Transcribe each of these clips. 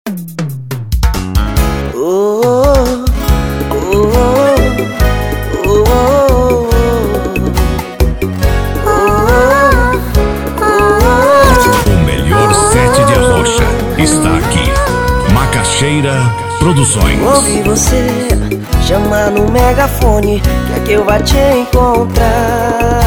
Oh, oh, oh, oh, O melhor set de Arrocha está aqui. Macaxeira Produções. ouvi você chamar no megafone, quer que eu vá te encontrar.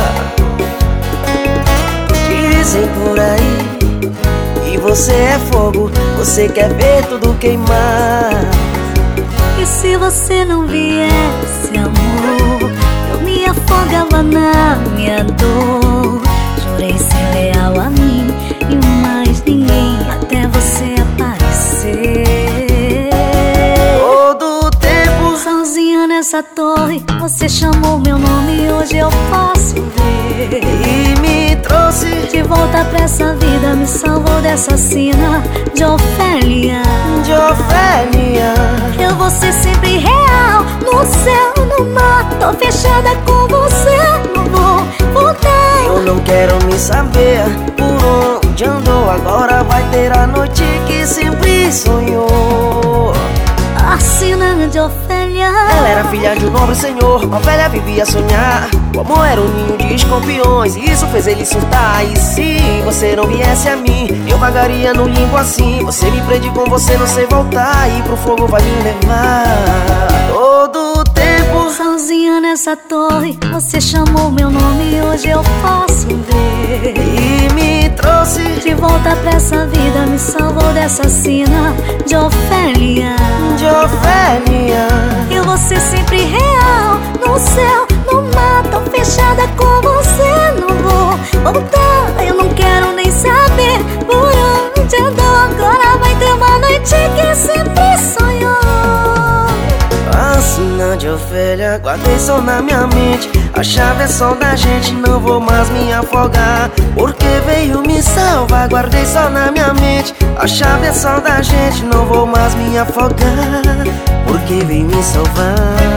Dizem por aí que você é fogo, você quer ver tudo queimar. E se você não viesse, amor, eu me afogava na minha dor. Jurei ser leal a mim e mais ninguém até você aparecer. Todo tempo Sozinha nessa torre, você chamou meu nome e hoje eu posso ver. e me trouxe De volta pra essa vida, me salvou dessa sina de Ofélia. de Ofélia. Eu vou ser sempre real, no céu, no mar. Tô fechada com você, não vou voltar. Eu não quero nem saber por onde andou. Agora vai ter a noite que sempre sonhou. A sina de Ofélia. Ela era filha de um nobre senhor, Ofélia vivia a sonhar. O amor era um ninho de escorpiões e isso fez ele surtar. E se você não viesse a mim, eu vagaria no limbo assim. Você me prende com você, não sei voltar, e pro fogo vai me levar. Todo tempo Sozinha nessa torre, você chamou meu nome e hoje eu posso ver. e me trouxe De volta pra essa vida, me salvou dessa sina de Ofélia. de Ofélia. Eu vou ser sempre real, no céu, no mar. Tô fechada com você, não vou voltar. Eu não quero nem saber por onde andou. Agora vai ter uma noite que sempre sonhou. A sina de Ofélia, guardei só na minha mente. A chave é só da gente, não vou mais me afogar, porque veio me salvar. Guardei só na minha mente. A chave é só da gente, não vou mais me afogar, porque veio me salvar.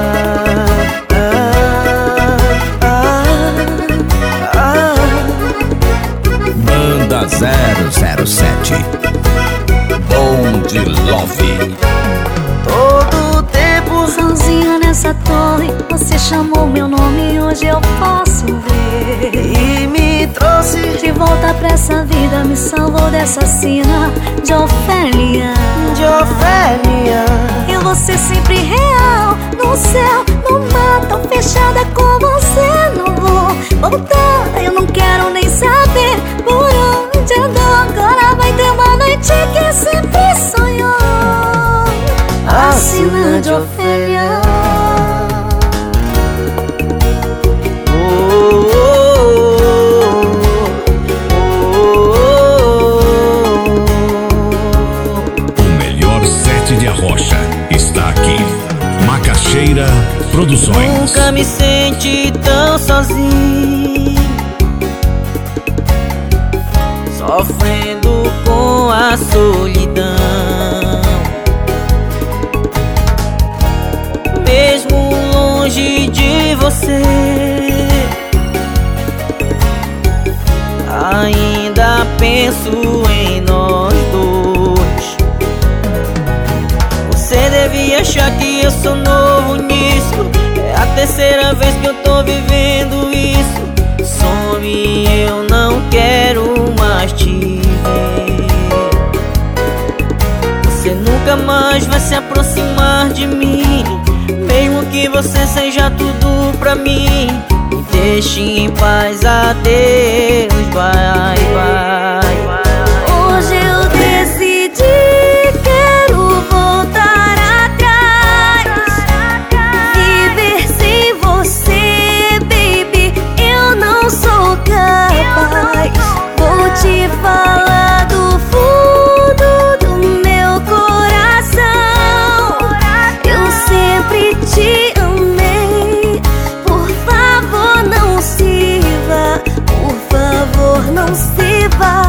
Banda 007 Bond Love. Todo tempo Sozinha nessa torre, você chamou meu nome e hoje eu posso ver. e me trouxe De volta pra essa vida, me salvou dessa sina de Ofélia. de Ofélia. Eu vou ser sempre real, no céu, no mar. Tô fechada com você, não vou voltar. Eu não quero nem saber por onde andou. Agora vai ter uma noite que sempre sonhou. A sina de Ofélia. O melhor set de Arrocha está aqui. Macaxeira Produções. Nunca me senti tão sozinho, sofrendo com a solidão. Mesmo longe de você, ainda penso em nós dois. Você devia achar que eu sou novo nisso. É a terceira vez que eu tô vivendo isso. Some, eu não quero mais te ver. Você nunca mais vai se aproximar de mim, mesmo que você seja tudo pra mim. Me deixe em paz, adeus, bye, bye. Hoje eu decidi, quero voltar atrás. Viver sem você, baby, eu não sou capaz. Vou te falar do fundo do meu coração. Eu sempre te amei. Por favor, não se vá. Por favor, não se vá.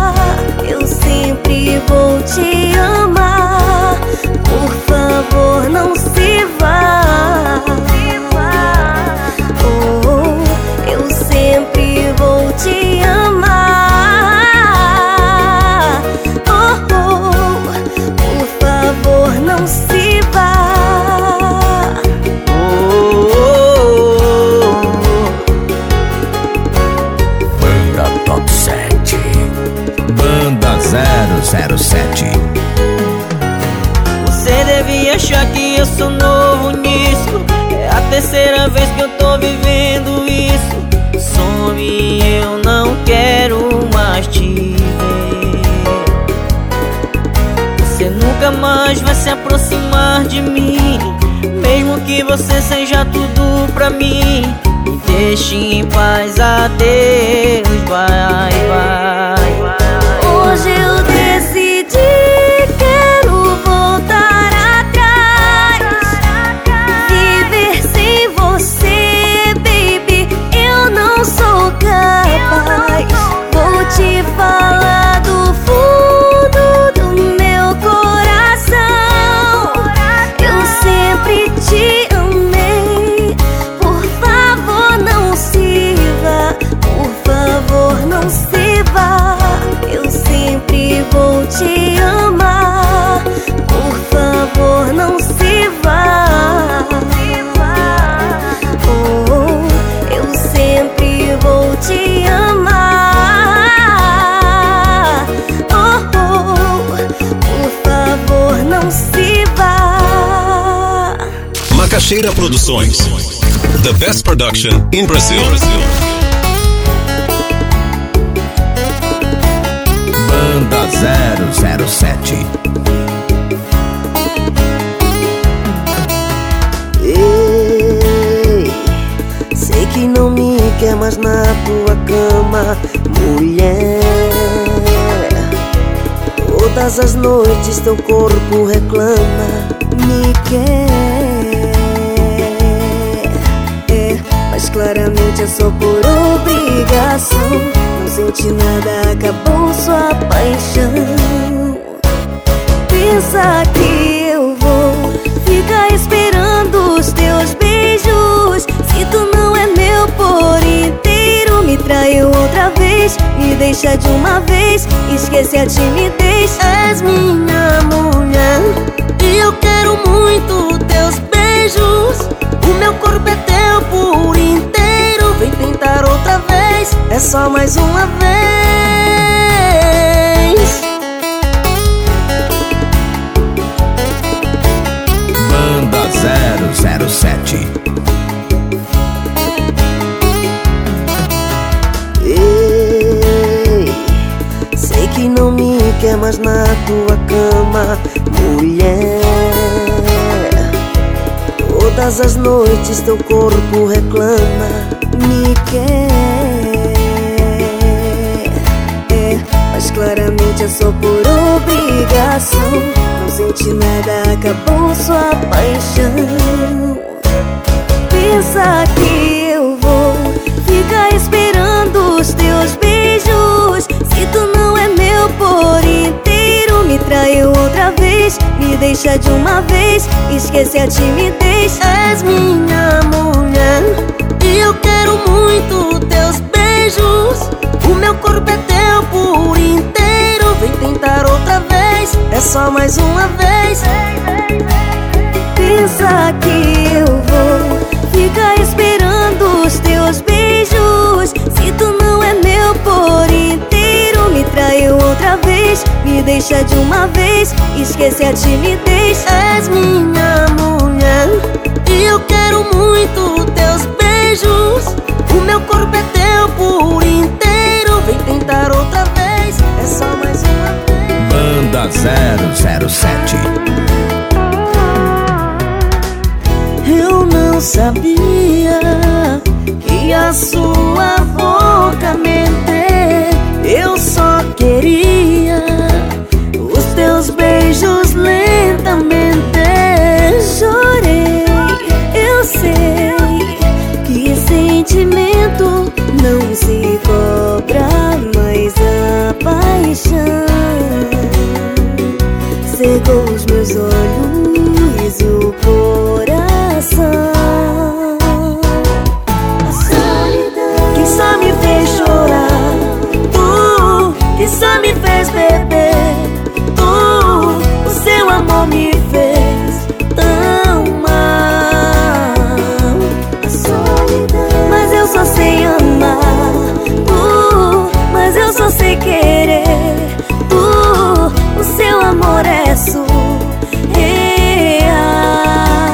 eu sou novo nisso. É a terceira vez que eu tô vivendo isso. Some, eu não quero mais te ver. Você nunca mais vai se aproximar de mim, mesmo que você seja tudo pra mim. Me deixe em paz, adeus, vai, vai, vai. Hoje eu decidi, quero voltar atrás. Viver sem você, baby, eu não sou capaz. Vou te falar do fundo do meu coração. Eu sempre te amei. Por favor, não se vá. Por favor, não se vá. Eu sempre vou te amar. Por favor, não se vá. Oh, eu sempre vou te amar. Oh, por favor, não se vá. Macaxeira Produções. The best production in Brazil. Banda 007. Ei, sei que não me quer mais na tua cama, mulher. Todas as noites teu corpo reclama, me quer. Mas claramente é só por obrigação. Não senti nada, acabou sua paixão. Pensa que eu vou ficar esperando os teus beijos. Se tu não é meu por inteiro, me traiu outra vez, me deixa de uma vez, esquece a timidez. És minha mulher e eu quero muito teus beijos. O meu corpo é teu por inteiro. Vem tentar outra vez, é só mais uma vez. Banda 007. Ei, sei que não me quer mais na tua cama, mulher. Todas as noites teu corpo reclama, me quer. Mas claramente é só por obrigação. Não senti nada, acabou sua paixão. Pensa que eu vou ficar esperando os teus beijos. Se tu não é meu por inteiro, me traiu outra vez, me deixa de uma vez, esquece a timidez. És minha mulher e eu quero muito teus beijos. O meu corpo é teu por inteiro. Vem tentar outra vez, é só mais uma vez. Pensa que eu vou ficar esperando os teus beijos. Se tu não é meu por inteiro, me traiu outra vez, me deixa de uma vez, esquece a timidez. És minha mulher e eu quero muito teus beijos. O meu corpo é teu por inteiro. Vem tentar outra vez, é só mais uma vez. Banda 007. Eu não sabia que a sua boca mente. Eu só queria os teus beijos lentamente. Chorei, eu sei que sentimento não se cobra, mas a paixão cegou os meus olhos e o coração. A solidão Que só me fez chorar, tu que só me fez beber, tu, o seu amor me fez tão mal. a solidão. Mas eu só sei amar, Mas eu só sei querer. O seu amor é surreal.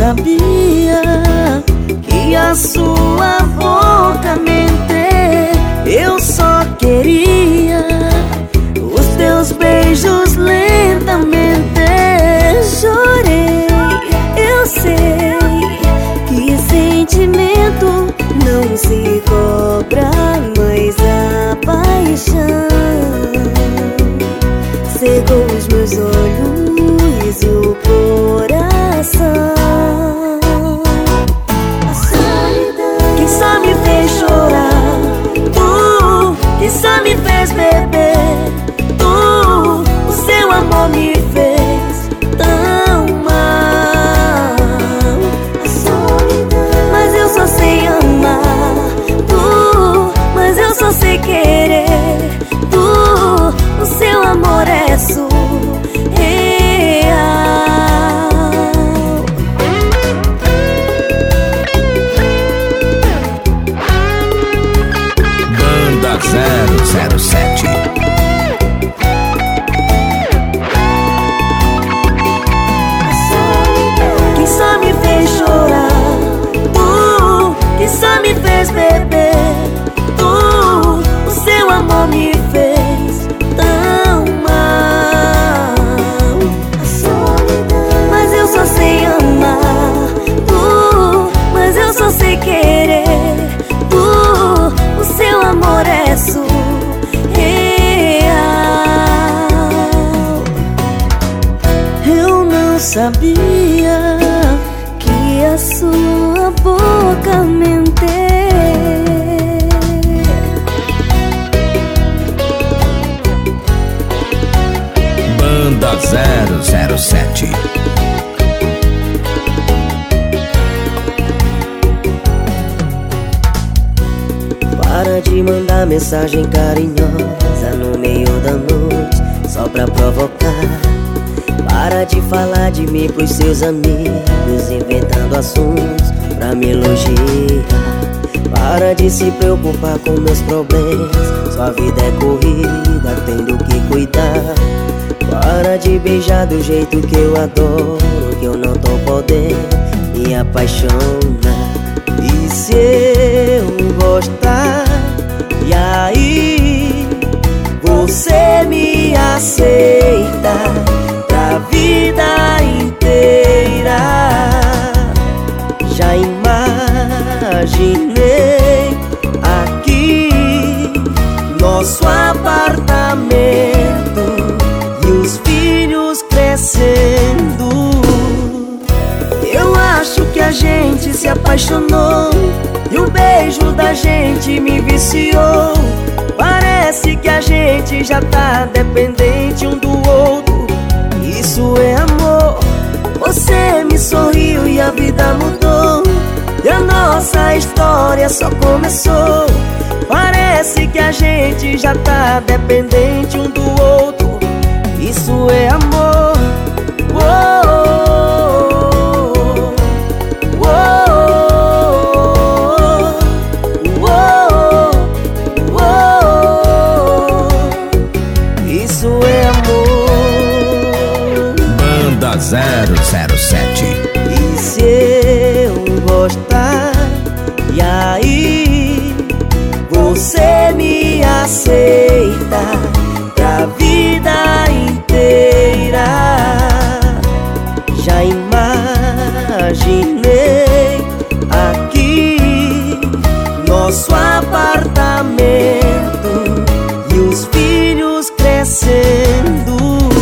sabia que a sua boca mente. Eu só queria os teus beijos lentamente. Chorei, eu sei que sentimento não se cobra, mas a paixão cegou os meus olhos e o coração. Quem só me fez chorar, tu. Quem só me fez beber, tu. O seu amor me fez tão mal. Mas eu só sei amar, tu. Mas eu só sei querer, tu. O seu amor é surreal. Banda 007. Quem só me fez chorar, tu. Quem só me fez beber, tu. O seu amor me fez tão mal. Mas eu só sei amar, tu. Mas eu só sei querer, tu. O seu amor é surreal. Eu não sabia que a sua boca mente. Banda 007. Para de mandar mensagem carinhosa no meio da noite, só pra provocar. Para de falar de mim pros seus amigos, inventando assuntos pra me elogiar. Para de se preocupar com meus problemas, sua vida é corrida, tendo que cuidar. Para de beijar do jeito que eu adoro, que eu não tô podendo me apaixonar. E se eu gostar, e aí você me aceita pra vida inteira? Já imaginei aqui nosso apartamento e os filhos crescendo. Eu acho que a gente se apaixonou e o beijo da gente me viciou. Parece que a gente já tá dependente um do outro. Isso é amor. Você me sorriu e a vida mudou, e a nossa história só começou. Parece que a gente já tá dependente um do outro. Isso é amor. Isso é amor. Banda 007. E se eu gostar, e aí você me aceita pra vida inteira? Já imaginei aqui nosso apartamento e os filhos crescendo.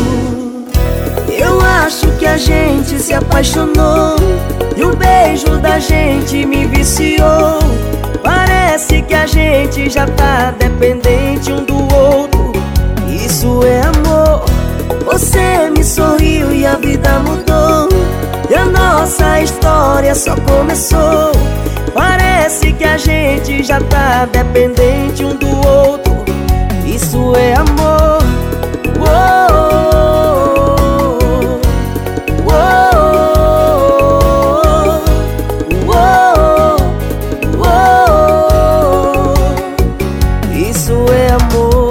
Eu acho que a gente se apaixonou e o beijo da gente me viciou. Parece que a gente já tá dependente um do outro. Isso é amor. Você me sorriu e a vida mudou, e a nossa história só começou. Parece que a gente já tá dependente um do outro. Isso é amor. Isso é amor.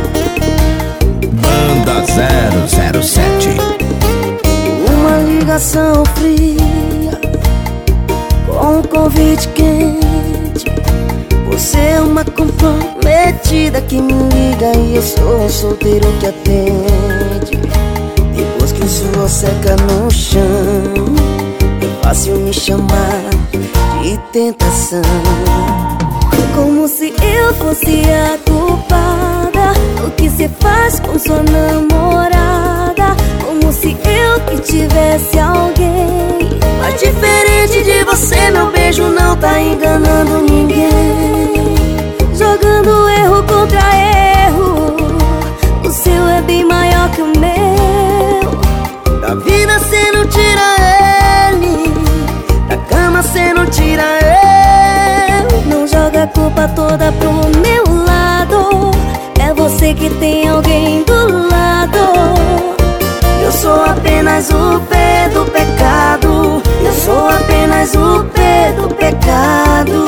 Banda 007. Uma ligação coração fria, com um convite quente. Você é uma comprometida que me liga e eu sou um solteiro que atende. Depois que o suor seca no chão, é fácil me chamar de tentação. Como se eu fosse a culpada do que cê faz com sua namorada. Como se eu que tivesse alguém. Mas diferente de você, meu beijo não tá enganando ninguém. Jogando erro contra erro, o seu é bem maior que o meu. Da vida cê não tira ele, da cama cê não tira eu. Não joga a culpa toda pro meu lado, é você que tem alguém do lado. Eu sou apenas o P do pecado, eu sou apenas o P do pecado.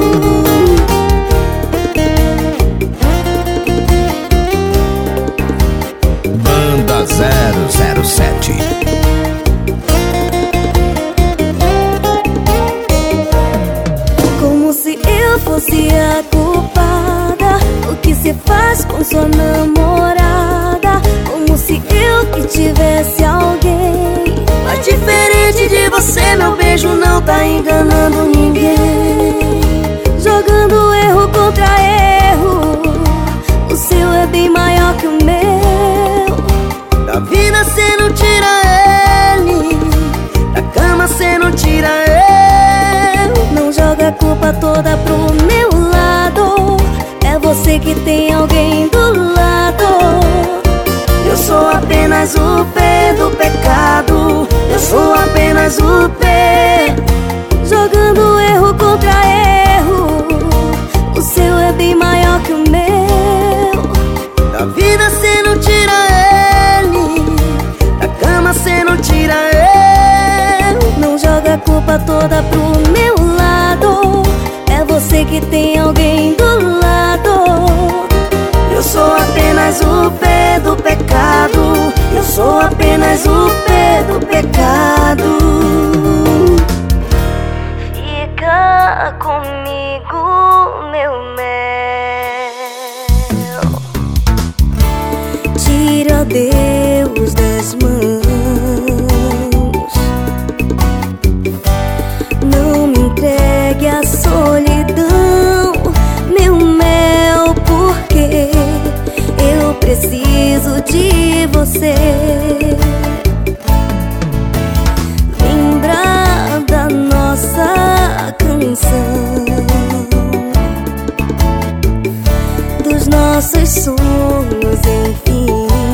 Banda 007. Como se eu fosse a culpada do que cê faz com sua namorada. Como se eu que tivesse alguém. Mas diferente de você, meu beijo não tá enganando ninguém. Jogando erro contra erro, o seu é bem maior que o meu. Da vida cê não tira ele, da cama cê não tira eu. Não joga a culpa toda pro meu lado, é você que tem alguém do lado. Eu sou apenas o P do pecado, eu sou apenas o P. Jogando erro contra erro, o seu é bem maior que o meu. Da vida cê não tira ele, da cama cê não tira eu. Não joga a culpa toda pro meu lado, é você que tem alguém do lado. Eu sou apenas o P do pecado, eu sou apenas o P do pecado. Fica comigo, meu mel. Tira Deus das mãos, não me entregue à solidão, meu mel, porque eu preciso de você. Lembra da nossa canção, dos nossos sonhos, enfim.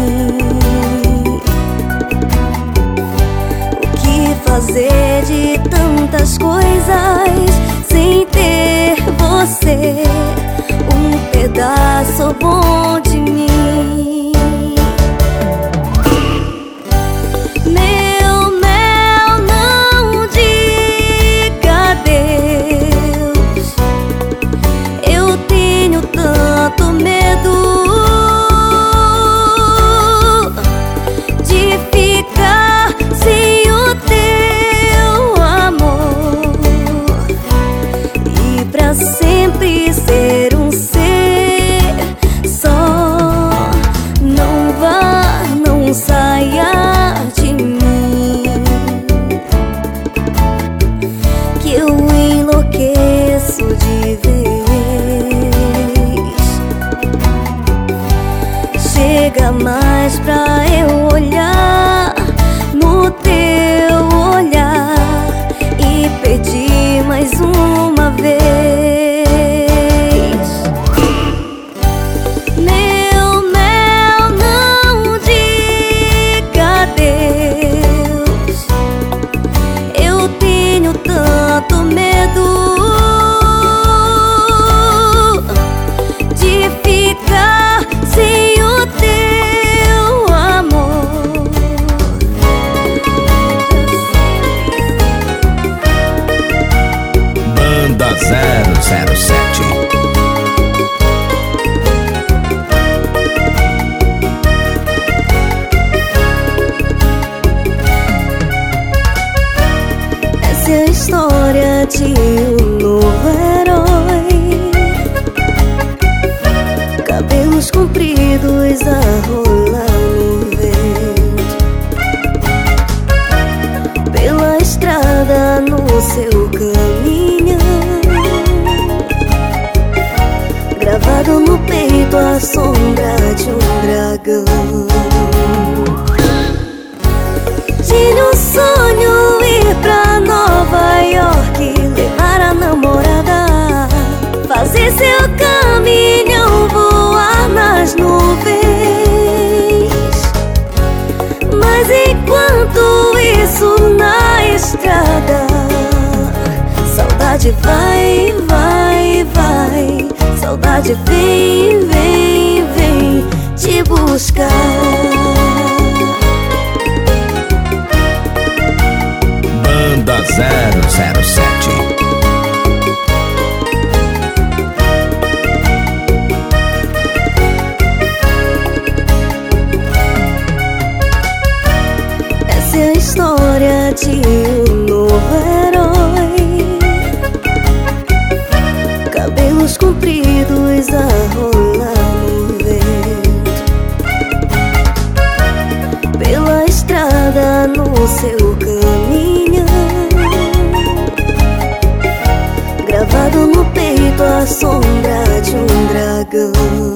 O que fazer de tantas coisas sem ter você, um pedaço bom de mim. Meu mel, não diga adeus, eu tenho tanto medo de ficar sem o teu amor e pra sempre ser um ser só. Não vá, não saia de mim, que eu enlouqueço de vez. Chega mais pra eu olhar no teu olhar e pedir mais uma vez. Meu mel, não diga adeus, eu tenho tanto medo de ficar sem o teu amor de um novo herói. Cabelos compridos a rolar no vento, pela estrada no seu caminho, gravado no peito a sombra de um dragão. Tinha um sonho ir pra Nova York, levar a namorada, fazer seu caminhão voar nas nuvens. Mas enquanto isso na estrada, saudade vai, vai, vai. Saudade vem, vem, vem te buscar. Banda 007. Essa é a história de um novo herói. Cabelos compridos a rolar no vento, pela estrada no seu caminho, gravado no peito a sombra de um dragão.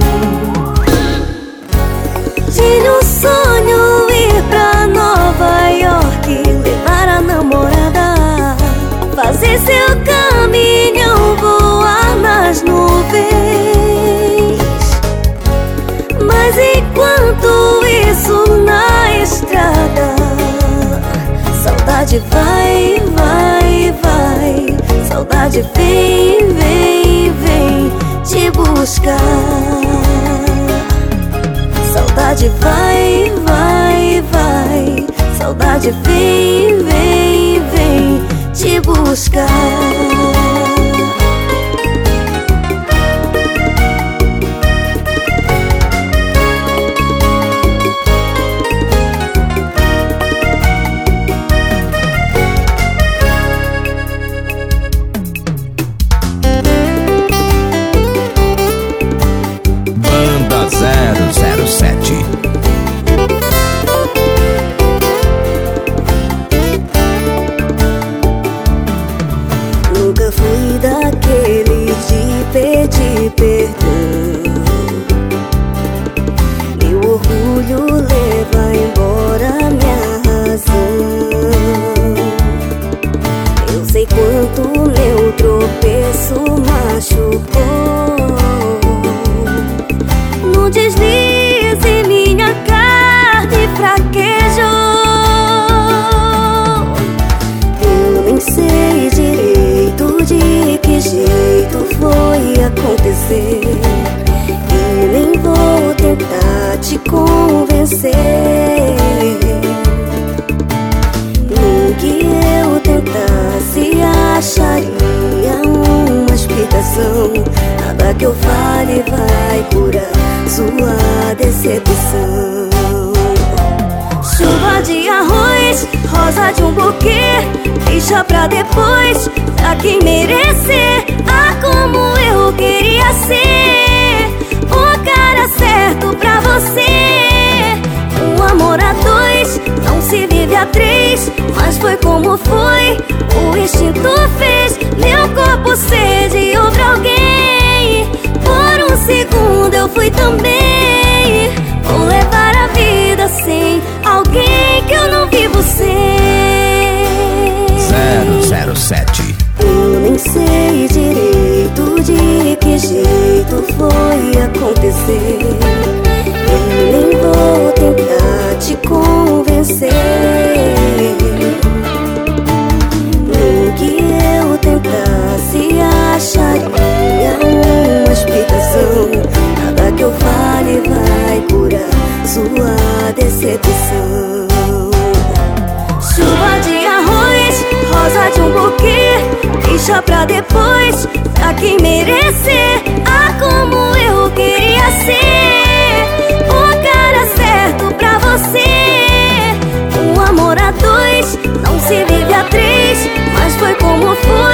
Tinha um sonho ir pra Nova York, levar a namorada, fazer seu caminhão voar nas nuvens. Mas enquanto isso na estrada, saudade vai, vai, vai. Saudade vem, vem, vem te buscar. Saudade vai, vai, vai. Saudade vem, vem, vem te buscar. Banda 007. Nunca fui daquele de pedir perdão. Meu orgulho leva embora minha razão. Eu sei quanto meu tropeço machucou. No deslize minha carne fraquejou. Eu nem sei direito de que jeito foi acontecer, e nem vou tentar te convencer. Nem que eu tentasse acharia uma explicação. Nada que eu fale vai curar sua decepção. Chuva de arroz, rosa de um buquê, deixa pra depois, pra quem merecer. Ah, como eu queria ser o cara certo pra você. Um amor a dois, não se vive a três, mas foi como foi, o instinto fez meu corpo ser de outro alguém. Por um segundo eu fui também. Vou levar a vida sem alguém que eu não vivo sem. 007. Eu nem sei direito de que jeito foi acontecer, eu nem vou tentar te convencer. Nem que eu tentasse acharia uma explicação. Nada que eu fale vai curar sua decepção. Chuva de arroz, rosa de um buquê, deixa pra depois, pra quem merecer. Ah, como eu queria ser o cara certo pra você. Um amor a dois, não se vive a três, mas foi como foi,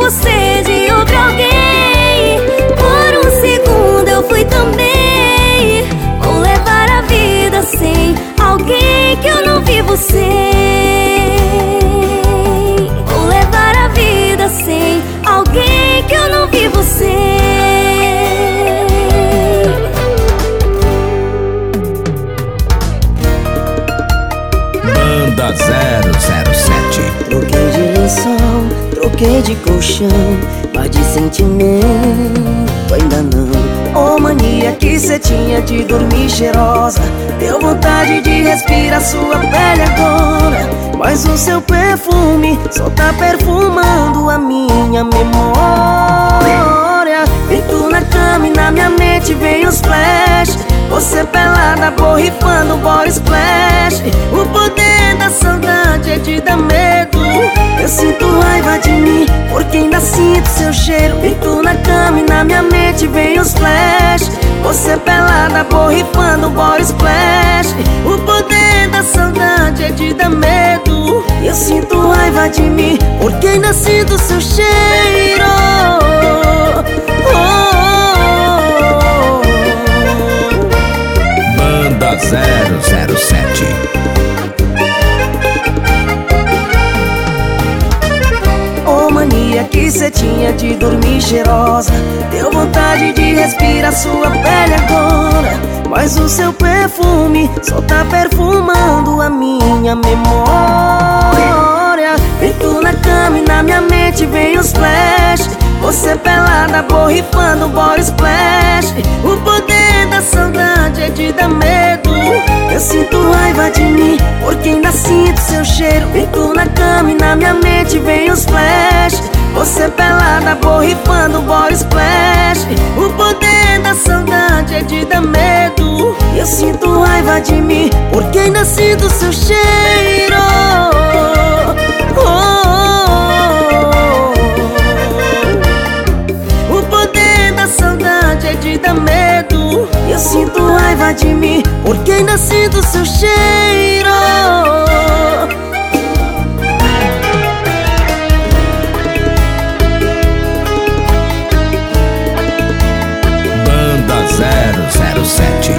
você de outro alguém. Por um segundo eu fui também. Vou levar a vida sem alguém que eu não vivo sem. Vou levar a vida sem alguém que eu não vivo sem. Banda 007. Troquei de lençol, troquei de colchão, mas de sentimento ainda não. Oh, mania que cê tinha de dormir cheirosa, deu vontade de respirar sua pele agora. Mas o seu perfume só tá perfumando a minha memória. E tu na cama e na minha mente veio os flash, você pelada borrifando body splash. O poder da saudade é de dar medo. Eu sinto raiva de mim porque ainda sinto seu cheiro. E tu na cama e na minha mente veio os flash, você pelada borrifando body splash. O poder da saudade é de dar medo. Eu sinto raiva de mim porque ainda sinto seu cheiro. Banda 007. Oh, mania que cê tinha de dormir cheirosa, deu vontade de respirar sua pele agora. Mas o seu perfume só tá perfumando a minha memória. E tu na cama e na minha mente veio os flash, você pelada borrifando body splash. O poder da saudade é de dar medo. Eu sinto raiva de mim porque ainda sinto seu cheiro. E tu na cama e na minha mente veio os flash, você pelada borrifando body splash. O poder da saudade é de dar medo. Eu sinto raiva de mim porque ainda sinto seu cheiro. O poder da saudade é de dar medo. Eu sinto raiva de mim porque ainda sinto seu cheiro. Banda 007.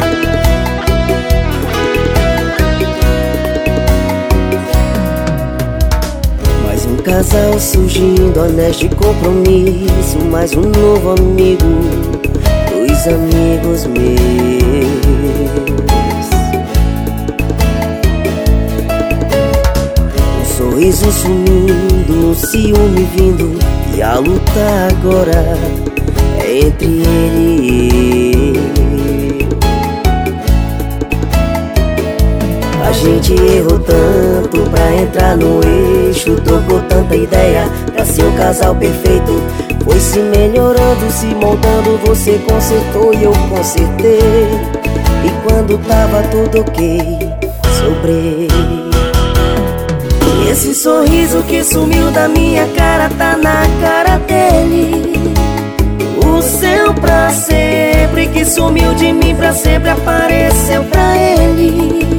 Mais um casal surgindo, honesto e compromisso. Mais um novo amigo, dois amigos meus. Um sorriso sumindo, um ciúme vindo, e a luta agora é entre ele e eu. A gente errou tanto pra entrar no eixo, trocou tanta ideia pra ser um casal perfeito. Foi se melhorando, se moldando, você consertou e eu consertei. E quando tava tudo ok, sobrei. E esse sorriso que sumiu da minha cara tá na cara dele. O seu pra sempre que sumiu de mim pra sempre apareceu pra ele.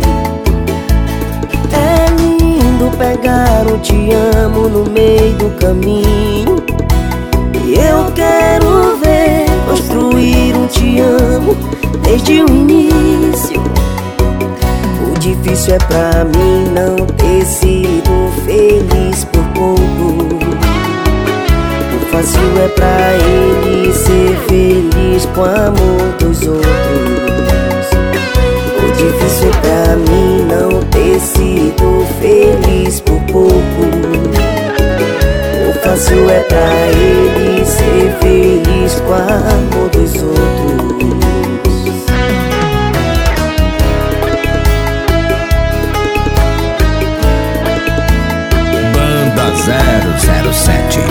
É lindo pegar um te amo no meio do caminho. E eu quero ver construir um te amo desde o início. O difícil é pra mim não ter sido feliz por pouco. O fácil é pra ele ser feliz com o amor dos outros. O difícil é pra mim não ter sido feliz por pouco. O fácil é pra ele ser feliz com o amor dos outros. Banda 007.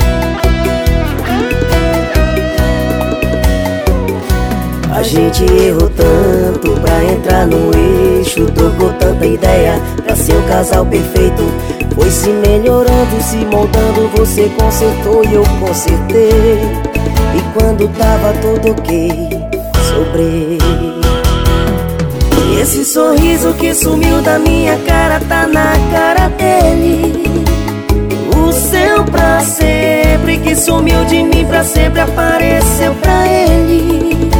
A gente errou tanto pra entrar no eixo, trocou tanta ideia pra ser um casal perfeito. Foi se melhorando, se moldando, você consertou e eu consertei. E quando tava tudo ok, sobrei. E esse sorriso que sumiu da minha cara tá na cara dele. O seu pra sempre que sumiu de mim pra sempre, apareceu pra ele.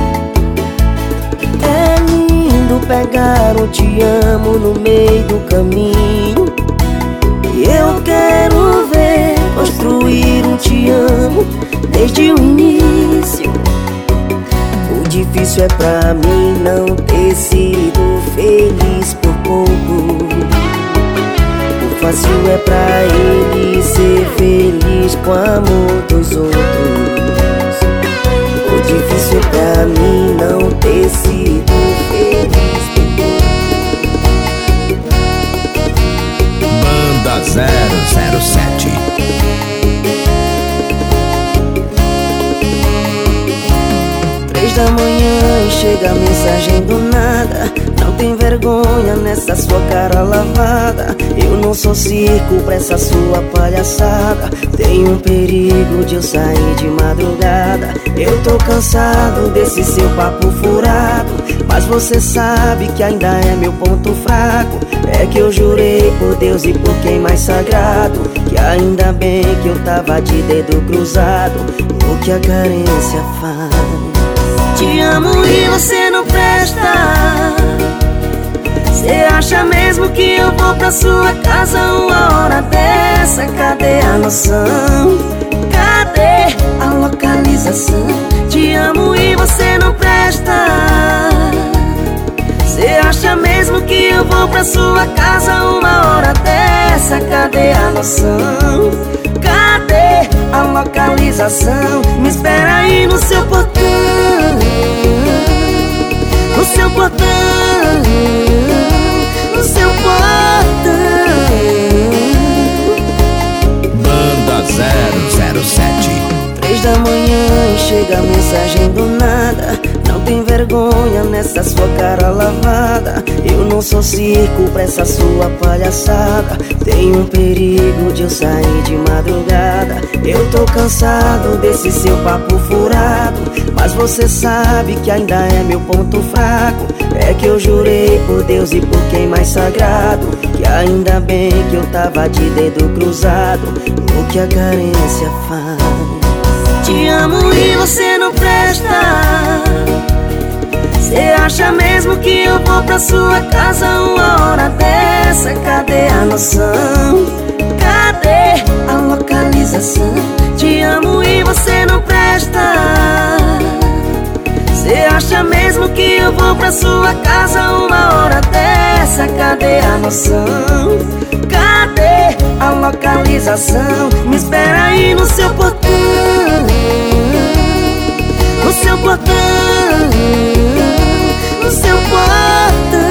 É lindo pegar um te amo no meio do caminho. E eu quero ver construir um te amo desde o início. O difícil é pra mim não ter sido feliz por pouco. O fácil é pra ele ser feliz com o amor dos outros. O difícil é pra mim não ter sido feliz por pouco. Banda 007. 3 da manhã e chega a mensagem do nada. Não tem vergonha nessa sua cara lavada. Eu não sou circo pra essa sua palhaçada. Tem um perigo de eu sair de madrugada. Eu tô cansado desse seu papo furado, mas você sabe que ainda é meu ponto fraco. É que eu jurei por Deus e por quem mais sagrado, que ainda bem que eu tava de dedo cruzado. O que a carência faz. Te amo e você não presta. Cê acha mesmo que eu vou pra sua casa uma hora dessa? Cadê a noção? Cadê a localização? Te amo e você não presta. Cê acha mesmo que eu vou pra sua casa uma hora dessa? Cadê a noção? Cadê a localização? Me espera aí no seu portão. No seu portão. No seu portão. Banda 007. 3 da manhã e chega a mensagem do nada. Não tem vergonha nessa sua cara lavada. Eu não sou circo pra essa sua palhaçada. Tem um perigo de eu sair de madrugada. Eu tô cansado desse seu papo furado, mas você sabe que ainda é meu ponto fraco. É que eu jurei por Deus e por quem mais sagrado, que ainda bem que eu tava de dedo cruzado. O que a carência faz. Te amo e você não presta. Cê acha mesmo que eu vou pra sua casa uma hora dessa? Cadê a noção? Cadê a localização? Te amo e você não presta. Cê acha mesmo que eu vou pra sua casa uma hora dessa? Cadê a noção? Cadê a localização? Me espera aí no seu portão. No seu portão. No seu portão.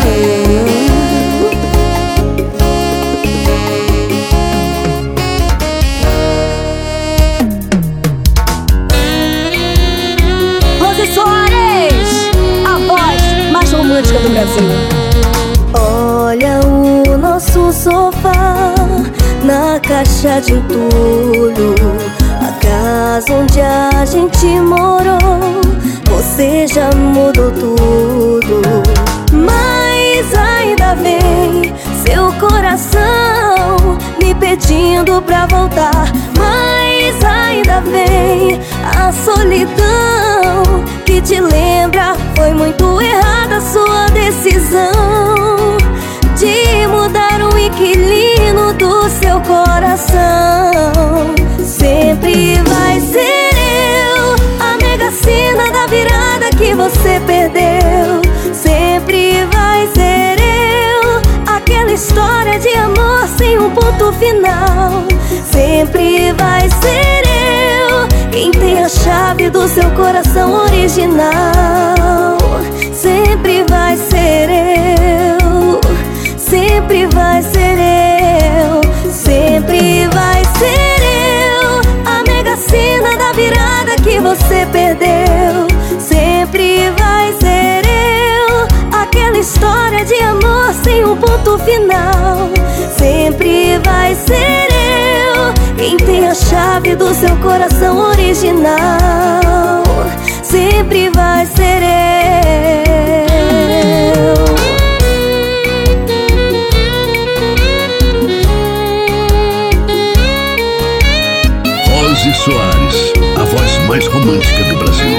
Rose Soares, a voz mais romântica do Brasil. Olha o nosso sofá na caixa de entulho, a casa onde a gente morou. Você já mudou tudo, mas ainda vem seu coração me pedindo pra voltar. Mas ainda vem a solidão que te lembra. Foi muito errada a sua decisão de mudar o inquilino do seu coração. Sempre vai ser eu a mega sena da virada que você perdeu. Sempre vai ser eu aquela história de amor sem um ponto final. Sempre vai ser eu quem tem a chave do seu coração original. Sempre vai ser eu. Sempre vai ser eu. Sempre vai ser eu a mega sena da virada que você perdeu. Sempre vai ser eu aquela história de amor sem um ponto final. Sempre vai ser eu quem tem a chave do seu coração original. Sempre vai ser eu. Rose Soares, a voz mais romântica do Brasil.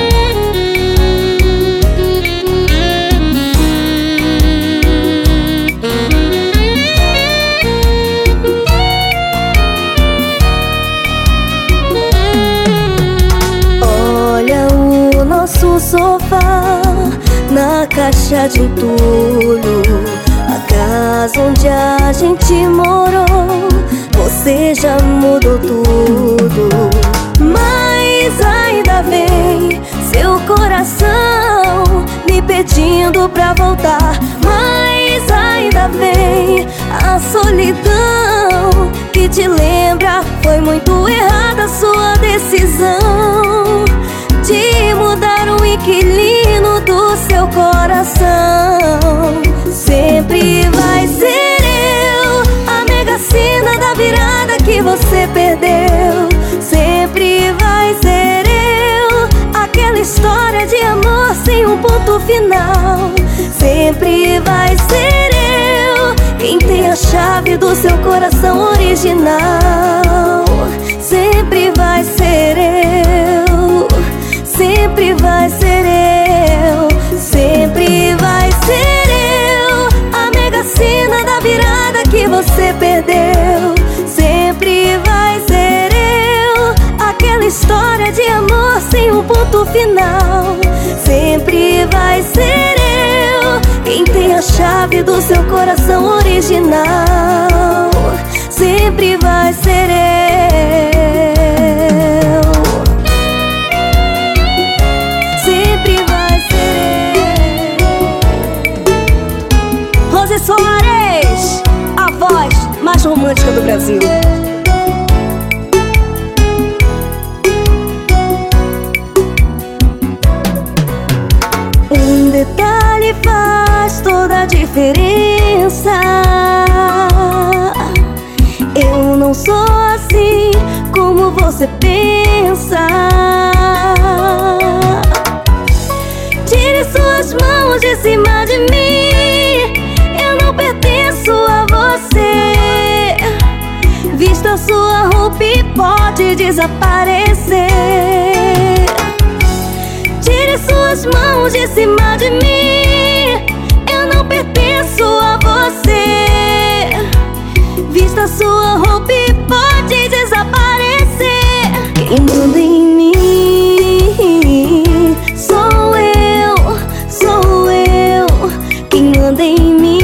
Olha o nosso sofá na caixa de entulho, a casa onde a gente morou. Você já mudou tudo, mas ainda vem seu coração me pedindo pra voltar. Mas ainda vem a solidão que te lembra. Foi muito errada a sua decisão de mudar o inquilino do seu coração. Sempre vai ser eu a mega sena da virada que você perdeu. Sempre vai ser eu aquela história de amor sem um ponto final. Sempre vai ser eu quem tem a chave do seu coração original. Sempre vai ser eu. Sempre vai ser eu. Sempre vai ser eu a mega sena da virada que você perdeu. Sempre vai ser eu aquela história de amor sem um ponto final. Sempre vai ser eu quem tem a chave do seu coração original. Sempre vai ser eu. Sempre vai ser eu. Rose Soares, a voz mais romântica do Brasil. Um detalhe faz toda a diferença. Eu não sou assim como você pensa. Tire suas mãos de cima de mim. Eu não pertenço a você. Vista sua roupa e pode desaparecer. Tire suas mãos de cima de mim. Eu não pertenço a você. Vista sua roupa e pode desaparecer. Quem manda em mim sou eu, sou eu. Quem manda em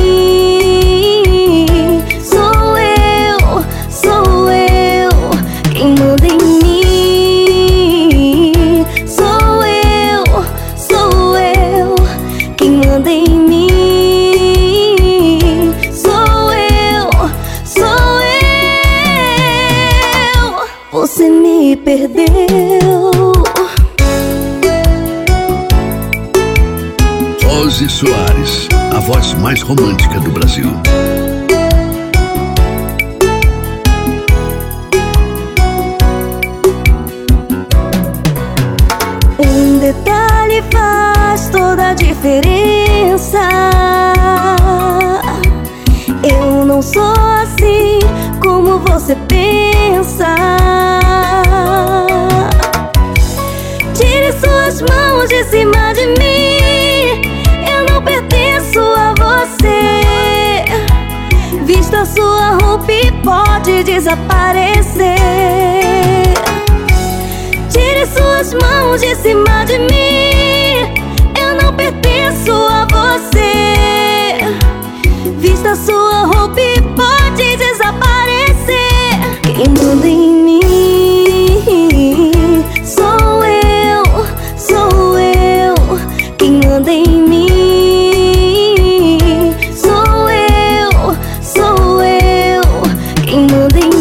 mim sou eu, sou eu. Quem manda em mim sou eu, sou eu. Quem manda em mim sou eu, sou eu. Você me perdeu. Rose Soares, a voz mais romântica do Brasil. Um detalhe faz toda a diferença. Eu não sou assim como você pensa. Tire suas mãos de cima de mim. Eu não pertenço a você. Vista sua roupa e pode desaparecer. Tire suas mãos de cima de mim. Eu não pertenço a você. Vista sua roupa e pode desaparecer. Quem manda em mim sou eu, sou eu. Quem manda em mim sou eu, sou eu. Quem manda em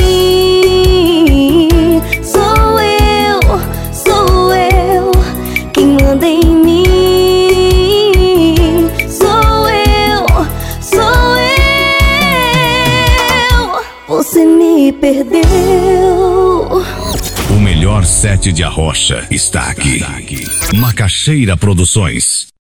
mim sou eu, sou eu. Quem manda em mim sou eu, sou eu. Você me perdeu. O melhor set de Arrocha está aqui. Macaxeira Produções.